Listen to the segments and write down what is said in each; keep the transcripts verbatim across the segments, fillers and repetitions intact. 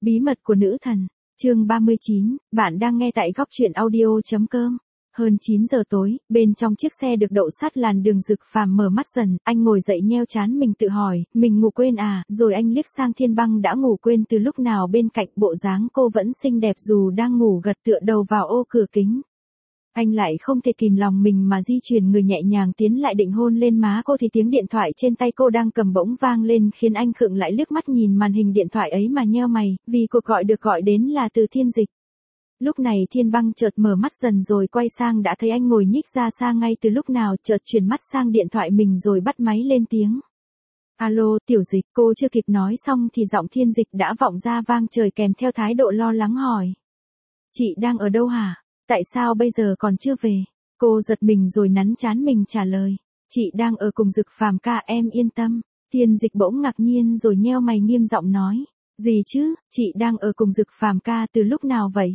Bí mật của nữ thần, chương ba mươi chín, bạn đang nghe tại góc truyện audio.com. Hơn chín giờ tối, bên trong chiếc xe được đậu sát làn đường Dực Phàm mở mắt dần, anh ngồi dậy nheo trán mình tự hỏi, mình ngủ quên à, rồi anh liếc sang Thiên Băng đã ngủ quên từ lúc nào bên cạnh, bộ dáng cô vẫn xinh đẹp dù đang ngủ gật tựa đầu vào ô cửa kính. Anh lại không thể kìm lòng mình mà di chuyển người nhẹ nhàng tiến lại định hôn lên má cô thì tiếng điện thoại trên tay cô đang cầm bỗng vang lên khiến anh khựng lại liếc mắt nhìn màn hình điện thoại ấy mà nheo mày, vì cuộc gọi được gọi đến là từ Thiên Dịch. Lúc này Thiên Băng chợt mở mắt dần rồi quay sang đã thấy anh ngồi nhích ra xa ngay từ lúc nào, chợt chuyển mắt sang điện thoại mình rồi bắt máy lên tiếng. Alo, Tiểu Dịch, cô chưa kịp nói xong thì giọng Thiên Dịch đã vọng ra vang trời kèm theo thái độ lo lắng hỏi. Chị đang ở đâu hả? Tại sao bây giờ còn chưa về? Cô giật mình rồi nắn trán mình trả lời. Chị đang ở cùng Dực Phàm ca, em yên tâm. Thiên Dịch bỗng ngạc nhiên rồi nheo mày nghiêm giọng nói. Gì chứ, chị đang ở cùng Dực Phàm ca từ lúc nào vậy?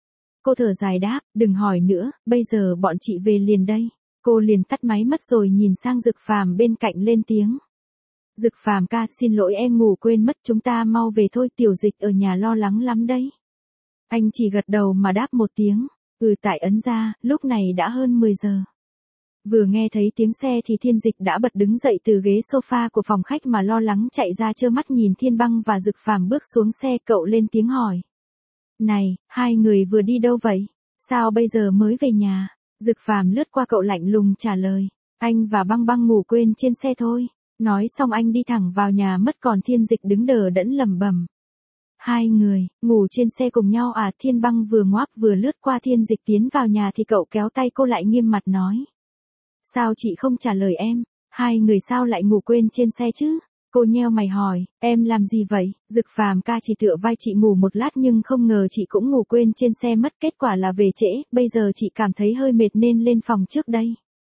Cô thở dài đáp, đừng hỏi nữa, bây giờ bọn chị về liền đây. Cô liền tắt máy mất rồi nhìn sang Dực Phàm bên cạnh lên tiếng. Dực Phàm ca, xin lỗi em ngủ quên mất, chúng ta mau về thôi, Tiểu Dịch ở nhà lo lắng lắm đấy. Anh chỉ gật đầu mà đáp một tiếng. Ừ, tại ấn ra, lúc này đã hơn mười giờ. Vừa nghe thấy tiếng xe thì Thiên Dịch đã bật đứng dậy từ ghế sofa của phòng khách mà lo lắng chạy ra trơ mắt nhìn Thiên Băng và Dực Phàm bước xuống xe. Cậu lên tiếng hỏi. Này, hai người vừa đi đâu vậy? Sao bây giờ mới về nhà? Dực Phàm lướt qua cậu lạnh lùng trả lời. Anh và Băng Băng ngủ quên trên xe thôi. Nói xong anh đi thẳng vào nhà mất, còn Thiên Dịch đứng đờ đẫn lẩm bẩm. Hai người, ngủ trên xe cùng nhau à? Thiên Băng vừa ngoác vừa lướt qua Thiên Dịch tiến vào nhà thì cậu kéo tay cô lại nghiêm mặt nói. Sao chị không trả lời em? Hai người sao lại ngủ quên trên xe chứ? Cô nheo mày hỏi, em làm gì vậy? Dực Phàm ca chỉ tựa vai chị ngủ một lát nhưng không ngờ chị cũng ngủ quên trên xe mất, kết quả là về trễ, bây giờ chị cảm thấy hơi mệt nên lên phòng trước đây.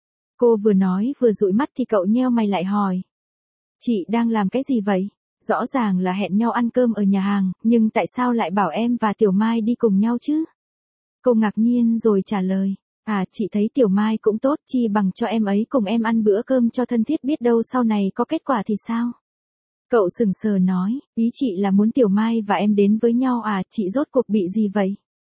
Cô vừa nói vừa dụi mắt thì cậu nheo mày lại hỏi. Chị đang làm cái gì vậy? Rõ ràng là hẹn nhau ăn cơm ở nhà hàng, nhưng tại sao lại bảo em và Tiểu Mai đi cùng nhau chứ? Cô ngạc nhiên rồi trả lời. À, chị thấy Tiểu Mai cũng tốt, chi bằng cho em ấy cùng em ăn bữa cơm cho thân thiết, biết đâu sau này có kết quả thì sao? Cậu sừng sờ nói, ý chị là muốn Tiểu Mai và em đến với nhau à, chị rốt cuộc bị gì vậy?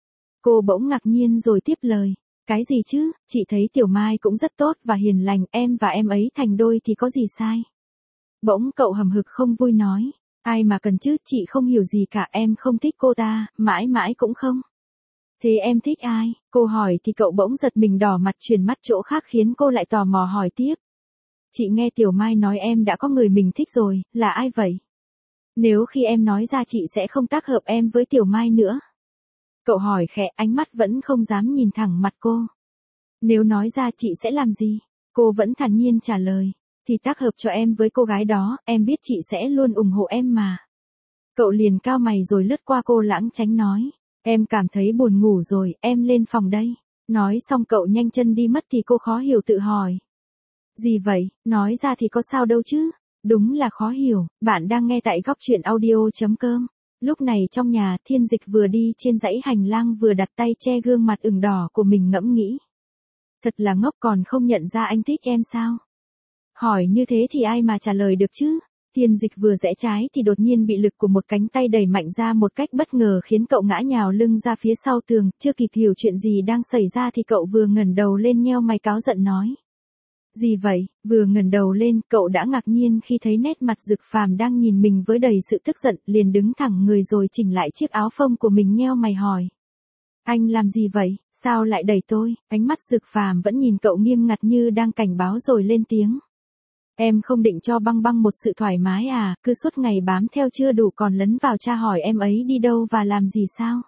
Cô bỗng ngạc nhiên rồi tiếp lời. Cái gì chứ, chị thấy Tiểu Mai cũng rất tốt và hiền lành, em và em ấy thành đôi thì có gì sai? Bỗng cậu hầm hực không vui nói. Ai mà cần chứ, chị không hiểu gì cả, em không thích cô ta, mãi mãi cũng không. Thế em thích ai? Cô hỏi thì cậu bỗng giật mình đỏ mặt chuyển mắt chỗ khác khiến cô lại tò mò hỏi tiếp. Chị nghe Tiểu Mai nói em đã có người mình thích rồi, là ai vậy? Nếu khi em nói ra chị sẽ không tác hợp em với Tiểu Mai nữa. Cậu hỏi khẽ, ánh mắt vẫn không dám nhìn thẳng mặt cô. Nếu nói ra chị sẽ làm gì? Cô vẫn thản nhiên trả lời. Thì tác hợp cho em với cô gái đó, em biết chị sẽ luôn ủng hộ em mà. Cậu liền cao mày rồi lướt qua cô lãng tránh nói. Em cảm thấy buồn ngủ rồi, em lên phòng đây. Nói xong cậu nhanh chân đi mất thì cô khó hiểu tự hỏi. Gì vậy, nói ra thì có sao đâu chứ? Đúng là khó hiểu, bạn đang nghe tại góc truyện audio.com. Lúc này trong nhà, Thiên Dịch vừa đi trên dãy hành lang vừa đặt tay che gương mặt ửng đỏ của mình ngẫm nghĩ. Thật là ngốc, còn không nhận ra anh thích em sao? Hỏi như thế thì ai mà trả lời được chứ? Thiên Dịch vừa rẽ trái thì đột nhiên bị lực của một cánh tay đẩy mạnh ra một cách bất ngờ khiến cậu ngã nhào lưng ra phía sau tường, chưa kịp hiểu chuyện gì đang xảy ra thì cậu vừa ngẩng đầu lên nheo mày cáu giận nói. Gì vậy? Vừa ngẩng đầu lên, cậu đã ngạc nhiên khi thấy nét mặt Dực Phàm đang nhìn mình với đầy sự tức giận, liền đứng thẳng người rồi chỉnh lại chiếc áo phông của mình nheo mày hỏi. Anh làm gì vậy? Sao lại đẩy tôi? Ánh mắt Dực Phàm vẫn nhìn cậu nghiêm ngặt như đang cảnh báo rồi lên tiếng. Em không định cho Băng Băng một sự thoải mái à, cứ suốt ngày bám theo chưa đủ còn lấn vào tra hỏi em ấy đi đâu và làm gì sao?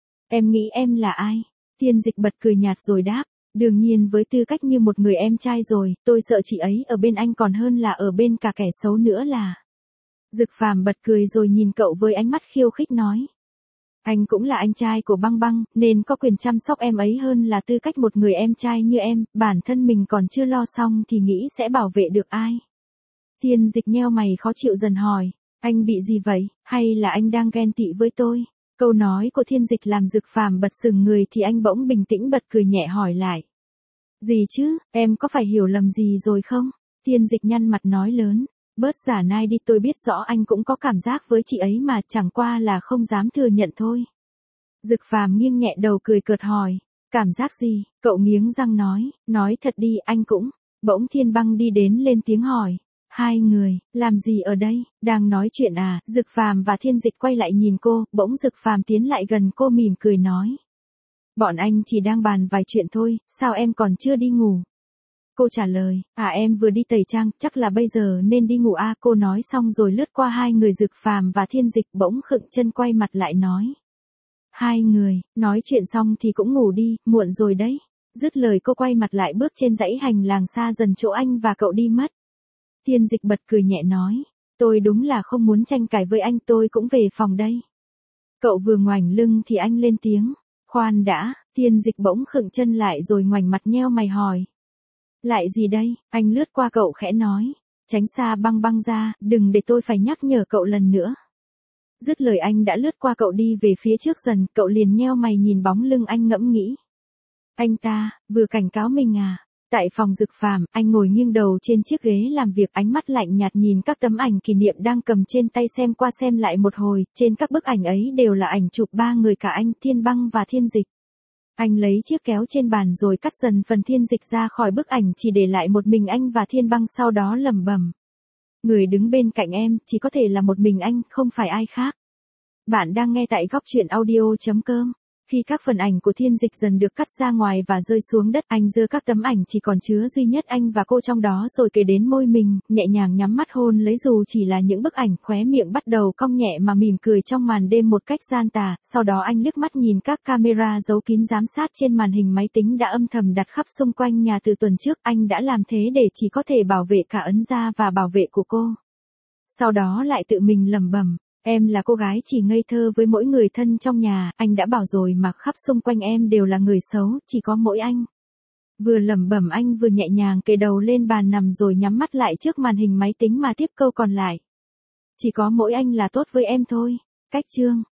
Em nghĩ em là ai? Thiên Dịch bật cười nhạt rồi đáp, đương nhiên với tư cách như một người em trai rồi, tôi sợ chị ấy ở bên anh còn hơn là ở bên cả kẻ xấu nữa là. Dực Phàm bật cười rồi nhìn cậu với ánh mắt khiêu khích nói. Anh cũng là anh trai của Băng Băng, nên có quyền chăm sóc em ấy hơn là tư cách một người em trai như em, bản thân mình còn chưa lo xong thì nghĩ sẽ bảo vệ được ai. Thiên Dịch nheo mày khó chịu dần hỏi, anh bị gì vậy, hay là anh đang ghen tị với tôi? Câu nói của Thiên Dịch làm Dực Phàm bật sừng người thì anh bỗng bình tĩnh bật cười nhẹ hỏi lại. Gì chứ, em có phải hiểu lầm gì rồi không? Thiên Dịch nhăn mặt nói lớn. Bớt giả nai đi, tôi biết rõ anh cũng có cảm giác với chị ấy mà, chẳng qua là không dám thừa nhận thôi. Dực Phàm nghiêng nhẹ đầu cười cợt hỏi, cảm giác gì? Cậu nghiến răng nói, nói thật đi, anh cũng. Bỗng Thiên Băng đi đến lên tiếng hỏi, hai người, làm gì ở đây, đang nói chuyện à? Dực Phàm và Thiên Dịch quay lại nhìn cô, bỗng Dực Phàm tiến lại gần cô mỉm cười nói. Bọn anh chỉ đang bàn vài chuyện thôi, sao em còn chưa đi ngủ? Cô trả lời, à em vừa đi tẩy trang, chắc là bây giờ nên đi ngủ à. Cô nói xong rồi lướt qua hai người Dực Phàm và Thiên Dịch, bỗng khựng chân quay mặt lại nói. Hai người, nói chuyện xong thì cũng ngủ đi, muộn rồi đấy. Dứt lời cô quay mặt lại bước trên dãy hành lang xa dần chỗ anh và cậu đi mất. Thiên Dịch bật cười nhẹ nói, tôi đúng là không muốn tranh cãi với anh, tôi cũng về phòng đây. Cậu vừa ngoảnh lưng thì anh lên tiếng, khoan đã. Thiên Dịch bỗng khựng chân lại rồi ngoảnh mặt nheo mày hỏi. Lại gì đây? Anh lướt qua cậu khẽ nói, tránh xa Băng Băng ra, đừng để tôi phải nhắc nhở cậu lần nữa. Dứt lời anh đã lướt qua cậu đi về phía trước dần, cậu liền nheo mày nhìn bóng lưng anh ngẫm nghĩ. Anh ta, vừa cảnh cáo mình à? Tại phòng Dực Phàm, anh ngồi nghiêng đầu trên chiếc ghế làm việc, ánh mắt lạnh nhạt nhìn các tấm ảnh kỷ niệm đang cầm trên tay xem qua xem lại một hồi, trên các bức ảnh ấy đều là ảnh chụp ba người cả anh, Thiên Băng và Thiên Dịch. Anh lấy chiếc kéo trên bàn rồi cắt dần phần Thiên Dịch ra khỏi bức ảnh, chỉ để lại một mình anh và Thiên Băng, sau đó lẩm bẩm. Người đứng bên cạnh em, chỉ có thể là một mình anh, không phải ai khác. Bạn đang nghe tại góc truyện audio chấm com. Khi các phần ảnh của Thiên Dịch dần được cắt ra ngoài và rơi xuống đất, anh giơ các tấm ảnh chỉ còn chứa duy nhất anh và cô trong đó rồi kề đến môi mình, nhẹ nhàng nhắm mắt hôn lấy. Dù chỉ là những bức ảnh, khóe miệng bắt đầu cong nhẹ mà mỉm cười trong màn đêm một cách gian tà. Sau đó anh liếc mắt nhìn các camera giấu kín giám sát trên màn hình máy tính đã âm thầm đặt khắp xung quanh nhà từ tuần trước. Anh đã làm thế để chỉ có thể bảo vệ cả ấn gia và bảo vệ của cô. Sau đó lại tự mình lẩm bẩm. Em là cô gái chỉ ngây thơ với mỗi người thân trong nhà, anh đã bảo rồi mà, khắp xung quanh em đều là người xấu, chỉ có mỗi anh. Vừa lẩm bẩm anh vừa nhẹ nhàng kề đầu lên bàn nằm rồi nhắm mắt lại trước màn hình máy tính mà tiếp câu còn lại. Chỉ có mỗi anh là tốt với em thôi. Cách chương